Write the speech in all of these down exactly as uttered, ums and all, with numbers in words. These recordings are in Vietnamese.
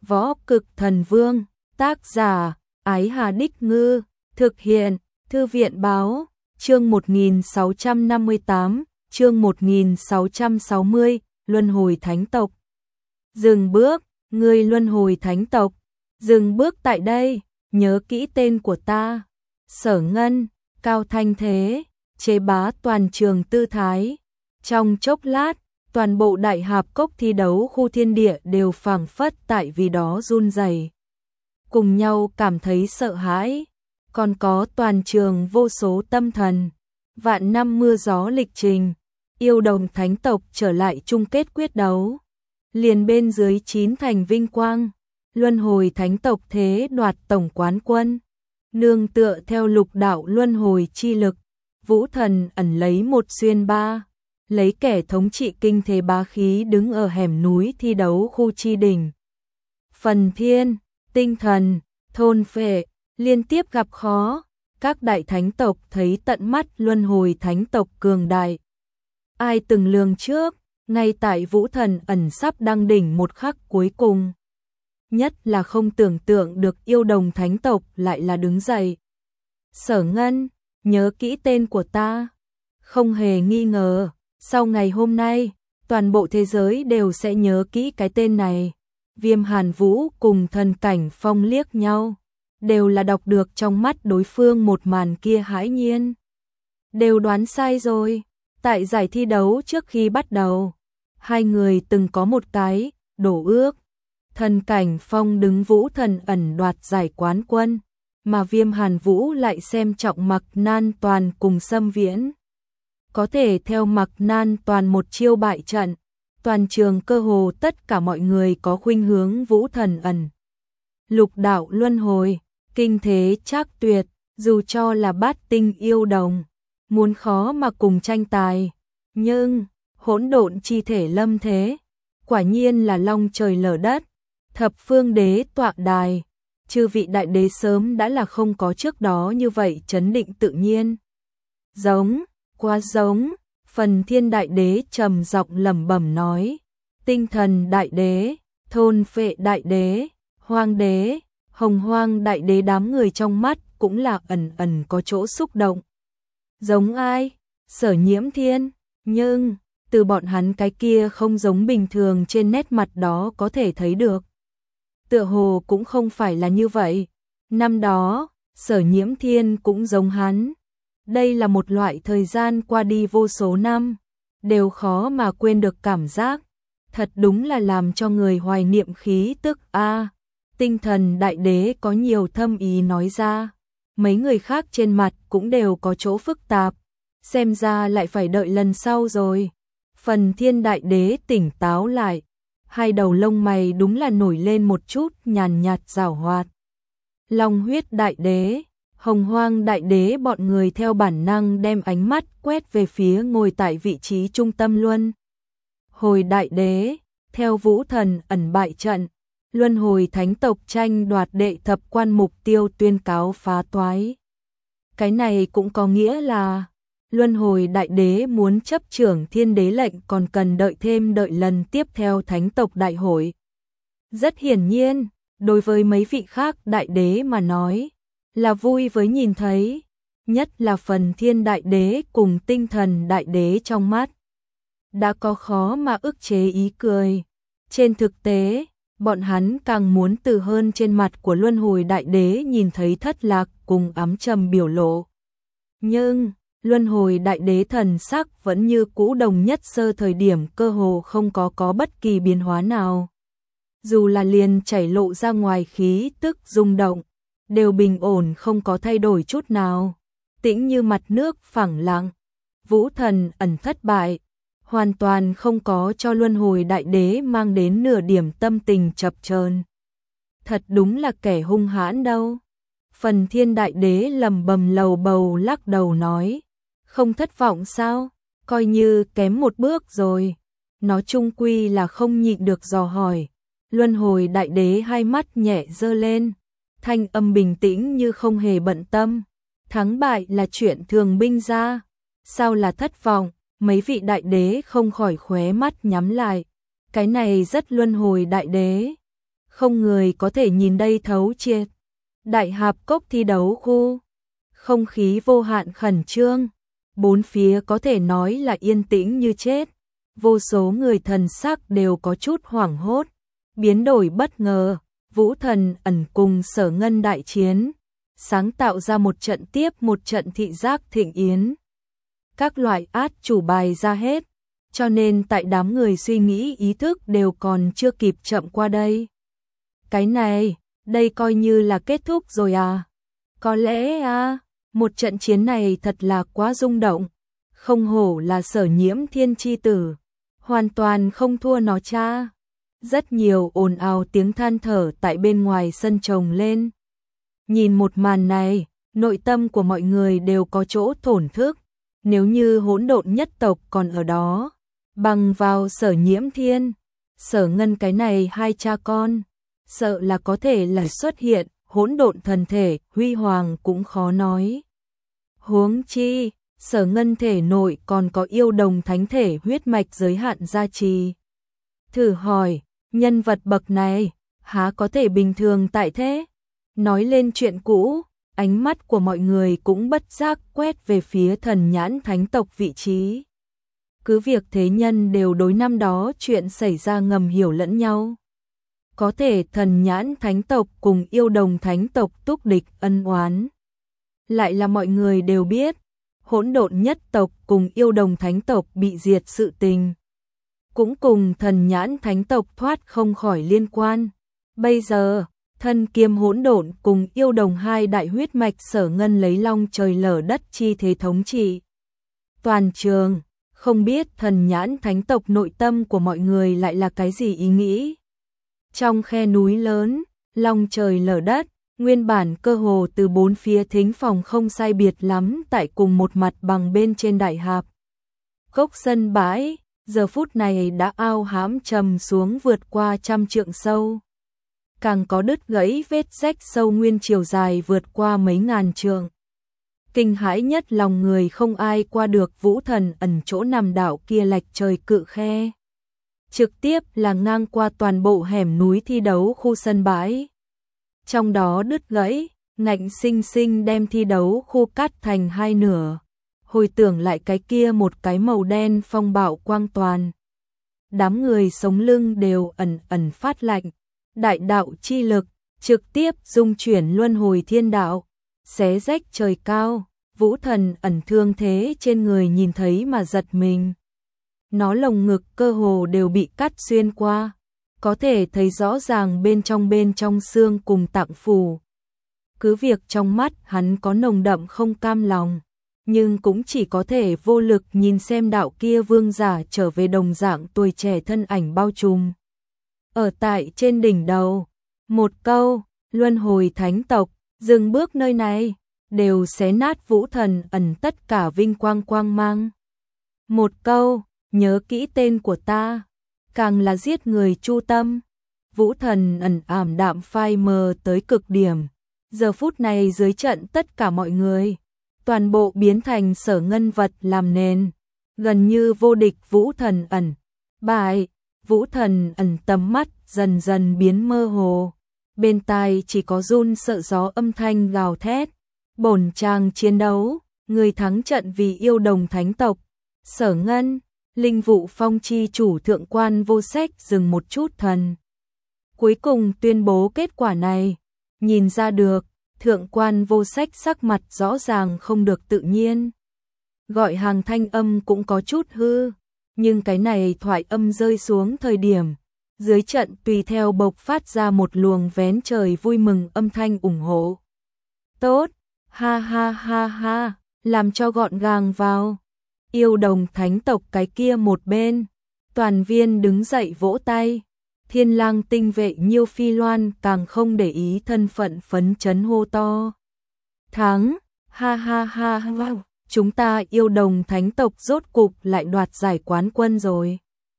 Võ Cực Thần Vương, tác giả, Ái Hà Đích Ngư, thực hiện, Thư viện Báo, chương một nghìn sáu trăm năm mươi tám, chương một nghìn sáu trăm sáu mươi, Luân Hồi Thánh Tộc. Dừng bước, người Luân Hồi Thánh Tộc, dừng bước tại đây, nhớ kỹ tên của ta. Sở Ngân, cao thanh thế, chế bá toàn trường tư thái. Trong chốc lát, toàn bộ đại hạp cốc thi đấu khu thiên địa đều phảng phất tại vì đó run rẩy, cùng nhau cảm thấy sợ hãi. Còn có toàn trường vô số tâm thần. Vạn năm mưa gió lịch trình, yêu đồng thánh tộc trở lại chung kết quyết đấu. Liền bên dưới chín thành vinh quang, Luân Hồi Thánh tộc thế đoạt tổng quán quân. Nương tựa theo lục đạo luân hồi chi lực, Vũ Thần ẩn lấy một xuyên ba, lấy kẻ thống trị kinh thế bá khí đứng ở hẻm núi thi đấu khu chi đỉnh. Phần Thiên, Tinh Thần, Thôn Phệ liên tiếp gặp khó, các đại thánh tộc thấy tận mắt Luân Hồi Thánh tộc cường đại. Ai từng lường trước, ngay tại Vũ Thần ẩn sắp đăng đỉnh một khắc cuối cùng. Nhất là không tưởng tượng được yêu đồng thánh tộc lại là đứng dậy. Sở Ngân, nhớ kỹ tên của ta. Không hề nghi ngờ, sau ngày hôm nay, toàn bộ thế giới đều sẽ nhớ kỹ cái tên này. Viêm Hàn Vũ cùng Thần Cảnh Phong liếc nhau, đều là đọc được trong mắt đối phương một màn kia hãi nhiên. Đều đoán sai rồi, tại giải thi đấu trước khi bắt đầu, hai người từng có một cái đổ ước. Thần Cảnh Phong đứng Vũ Thần ẩn đoạt giải quán quân, mà Viêm Hàn Vũ lại xem trọng Mạc Nan Toàn cùng Sâm Viễn. Có thể theo Mạc Nan Toàn một chiêu bại trận, toàn trường cơ hồ tất cả mọi người có khuynh hướng Vũ Thần ẩn. Lục đạo luân hồi, kinh thế trác tuyệt, dù cho là bát tinh yêu đồng, muốn khó mà cùng tranh tài. Nhưng, hỗn độn chi thể lâm thế, quả nhiên là long trời lở đất. Thập phương đế tọa đài, chư vị đại đế sớm đã là không có trước đó như vậy chấn định tự nhiên. Giống, quá giống, Phần Thiên đại đế trầm giọng lẩm bẩm nói, Tinh Thần đại đế, Thôn Phệ đại đế, Hoang đế, Hồng Hoang đại đế đám người trong mắt cũng là ẩn ẩn có chỗ xúc động. Giống ai? Sở Nhiễm Thiên, nhưng từ bọn hắn cái kia không giống bình thường trên nét mặt đó có thể thấy được. Tựa hồ cũng không phải là như vậy. Năm đó, Sở Nhiễm Thiên cũng giống hắn. Đây là một loại thời gian qua đi vô số năm, đều khó mà quên được cảm giác. Thật đúng là làm cho người hoài niệm khí tức a. Tinh Thần đại đế có nhiều thâm ý nói ra. Mấy người khác trên mặt cũng đều có chỗ phức tạp. Xem ra lại phải đợi lần sau rồi. Phần Thiên đại đế tỉnh táo lại. Hai đầu lông mày đúng là nổi lên một chút nhàn nhạt giảo hoạt. Long Huyết đại đế, Hồng Hoang đại đế bọn người theo bản năng đem ánh mắt quét về phía ngồi tại vị trí trung tâm Luân Hồi đại đế, theo Vũ Thần ẩn bại trận, Luân Hồi Thánh tộc tranh đoạt đệ thập quan mục tiêu tuyên cáo phá toái. Cái này cũng có nghĩa là Luân Hồi đại đế muốn chấp trưởng thiên đế lệnh còn cần đợi thêm đợi lần tiếp theo thánh tộc đại hội. Rất hiển nhiên, đối với mấy vị khác đại đế mà nói, là vui với nhìn thấy, nhất là Phần Thiên đại đế cùng Tinh Thần đại đế trong mắt. Đã có khó mà ức chế ý cười. Trên thực tế, bọn hắn càng muốn từ hơn trên mặt của Luân Hồi đại đế nhìn thấy thất lạc cùng ám trầm biểu lộ. Nhưng Luân Hồi đại đế thần sắc vẫn như cũ đồng nhất sơ thời điểm cơ hồ không có có bất kỳ biến hóa nào. Dù là liền chảy lộ ra ngoài khí tức rung động, đều bình ổn không có thay đổi chút nào. Tĩnh như mặt nước phẳng lặng. Vũ Thần ẩn thất bại, hoàn toàn không có cho Luân Hồi đại đế mang đến nửa điểm tâm tình chập chờn. Thật đúng là kẻ hung hãn đâu. Phần Thiên đại đế lầm bầm lầu bầu lắc đầu nói. Không thất vọng sao? Coi như kém một bước rồi. Nó chung quy là không nhịn được dò hỏi. Luân Hồi đại đế hai mắt nhẹ giơ lên. Thanh âm bình tĩnh như không hề bận tâm. Thắng bại là chuyện thường binh ra. Sao là thất vọng? Mấy vị đại đế không khỏi khóe mắt nhắm lại. Cái này rất Luân Hồi đại đế. không người có thể nhìn đây thấu triệt. Đại Hạp Cốc thi đấu khu, không khí vô hạn khẩn trương, bốn phía có thể nói là yên tĩnh như chết. Vô số người thần sắc đều có chút hoảng hốt, biến đổi bất ngờ. Vũ Thần Ẩn cùng Sở Ngân đại chiến, sáng tạo ra một trận tiếp một trận thị giác thịnh yến. Các loại át chủ bài ra hết, cho nên tại đám người suy nghĩ ý thức đều còn chưa kịp chậm qua đây. Cái này, đây coi như là kết thúc rồi à? Có lẽ à, một trận chiến này thật là quá rung động, không hổ là Sở Nhiễm Thiên chi tử, hoàn toàn không thua nó cha. Rất nhiều ồn ào tiếng than thở tại bên ngoài sân chồng lên. Nhìn một màn này, nội tâm của mọi người đều có chỗ thổn thức. Nếu như hỗn độn nhất tộc còn ở đó, bằng vào Sở Nhiễm Thiên, Sở Ngân cái này hai cha con, sợ là có thể là xuất hiện hỗn độn thần thể, huy hoàng cũng khó nói. Huống chi, Sở Ngân thể nội còn có yêu đồng thánh thể huyết mạch giới hạn gia trì. Thử hỏi, nhân vật bậc này, há có thể bình thường tại thế? Nói lên chuyện cũ, ánh mắt của mọi người cũng bất giác quét về phía Thần Nhãn Thánh tộc vị trí. Cứ việc thế nhân đều đối năm đó chuyện xảy ra ngầm hiểu lẫn nhau. Có thể Thần Nhãn Thánh tộc cùng yêu đồng Thánh tộc túc địch ân oán. Lại là mọi người đều biết, hỗn độn nhất tộc cùng yêu đồng Thánh tộc bị diệt sự tình. Cũng cùng Thần Nhãn Thánh tộc thoát không khỏi liên quan. Bây giờ, Thân Kiêm hỗn độn cùng yêu đồng hai đại huyết mạch Sở Ngân lấy long trời lở đất chi thế thống trị toàn trường, không biết Thần Nhãn Thánh tộc nội tâm của mọi người lại là cái gì ý nghĩ. Trong khe núi lớn, long trời lở đất, nguyên bản cơ hồ từ bốn phía thính phòng không sai biệt lắm tại cùng một mặt bằng bên trên Đại Hạp Cốc sân bãi, giờ phút này đã ao hãm trầm xuống vượt qua trăm trượng sâu. Càng có đứt gãy vết rách sâu nguyên chiều dài vượt qua mấy ngàn trượng. Kinh hãi nhất lòng người không ai qua được Vũ Thần Ẩn chỗ nằm đảo kia lạch trời cự khe. Trực tiếp là ngang qua toàn bộ hẻm núi thi đấu khu sân bãi. Trong đó đứt gãy, ngạnh sinh sinh đem thi đấu khu cắt thành hai nửa. Hồi tưởng lại cái kia một cái màu đen phong bạo quang toàn. Đám người sống lưng đều ẩn ẩn phát lạnh. Đại đạo chi lực, trực tiếp dung chuyển luân hồi thiên đạo, xé rách trời cao. Vũ Thần Ẩn thương thế trên người nhìn thấy mà giật mình. Nó lồng ngực cơ hồ đều bị cắt xuyên qua, có thể thấy rõ ràng bên trong bên trong xương cùng tạng phủ. Cứ việc trong mắt hắn có nồng đậm không cam lòng, nhưng cũng chỉ có thể vô lực nhìn xem đạo kia vương giả trở về đồng dạng tuổi trẻ thân ảnh bao trùm. Ở tại trên đỉnh đầu, một câu, luân hồi thánh tộc, dừng bước nơi này, đều xé nát Vũ Thần Ẩn tất cả vinh quang quang mang. Một câu, nhớ kỹ tên của ta, càng là giết người chu tâm. Vũ Thần Ẩn ảm đạm phai mờ tới cực điểm. Giờ phút này dưới trận tất cả mọi người, toàn bộ biến thành Sở Ngân vật làm nền, gần như vô địch Vũ Thần Ẩn. Bại, Vũ Thần Ẩn tầm mắt dần dần biến mơ hồ, bên tai chỉ có run sợ gió âm thanh gào thét. Bổn chàng chiến đấu, người thắng trận vì yêu đồng thánh tộc. Sở Ngân, Linh Vụ Phong chi chủ thượng quan vô sách dừng một chút thần. Cuối cùng tuyên bố kết quả này, nhìn ra được, thượng quan vô sách sắc mặt rõ ràng không được tự nhiên. Gọi hàng thanh âm cũng có chút hư, nhưng cái này thoại âm rơi xuống thời điểm, dưới trận tùy theo bộc phát ra một luồng vén trời vui mừng âm thanh ủng hộ. Tốt, ha ha ha ha, làm cho gọn gàng vào. Yêu đồng thánh tộc cái kia một bên, toàn viên đứng dậy vỗ tay. Thiên lang tinh vệ Nhiêu Phi Loan càng không để ý thân phận phấn chấn hô to. Thắng, ha ha ha wow, chúng ta yêu đồng thánh tộc rốt cục lại đoạt giải quán quân rồi.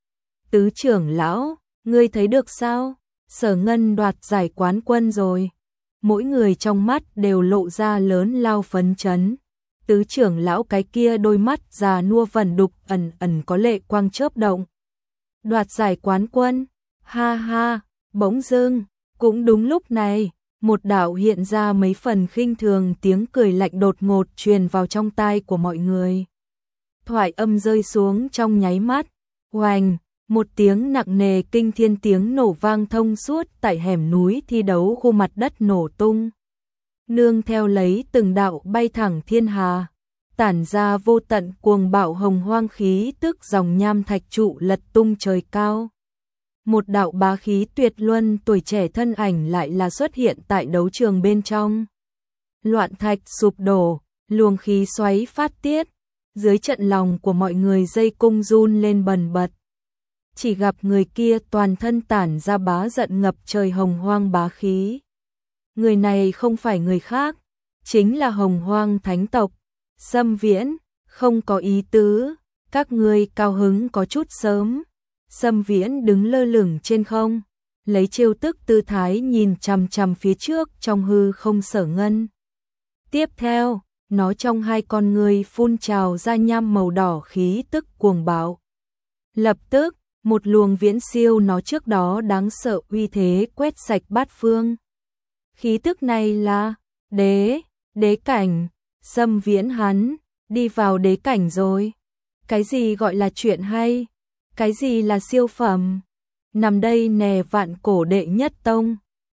Tứ trưởng lão, ngươi thấy được sao? Sở Ngân đoạt giải quán quân rồi. Mỗi người trong mắt đều lộ ra lớn lao phấn chấn. Tứ trưởng lão cái kia đôi mắt già nua vẩn đục ẩn ẩn có lệ quang chớp động. Đoạt giải quán quân, ha ha, bỗng dưng, Cũng đúng lúc này, một đạo hiện ra mấy phần khinh thường tiếng cười lạnh đột ngột truyền vào trong tai của mọi người. Thoại âm rơi xuống trong nháy mắt, oành, một tiếng nặng nề kinh thiên tiếng nổ vang thông suốt tại hẻm núi thi đấu khu mặt đất nổ tung. Nương theo lấy từng đạo bay thẳng thiên hà, tản ra vô tận cuồng bạo hồng hoang khí tức dòng nham thạch trụ lật tung trời cao. Một đạo bá khí tuyệt luân tuổi trẻ thân ảnh lại là xuất hiện tại đấu trường bên trong. Loạn thạch sụp đổ, luồng khí xoáy phát tiết, dưới trận lòng của mọi người dây cung run lên bần bật. Chỉ gặp người kia toàn thân tản ra bá giận ngập trời hồng hoang bá khí. Người này không phải người khác, chính là hồng hoang thánh tộc, Sâm Viễn. Không có ý tứ, các ngươi cao hứng có chút sớm. Sâm Viễn đứng lơ lửng trên không, lấy trêu tức tư thái nhìn chằm chằm phía trước trong hư không Sở Ngân. Tiếp theo, nó trong hai con ngươi phun trào ra nham màu đỏ khí tức cuồng bạo. Lập tức, một luồng viễn siêu nó trước đó đáng sợ uy thế quét sạch bát phương. Khí tức này là đế, đế cảnh. Sâm Viễn hắn đi vào đế cảnh rồi. Cái gì gọi là chuyện hay? Cái gì là siêu phẩm? Nằm đây nè vạn cổ đệ nhất tông,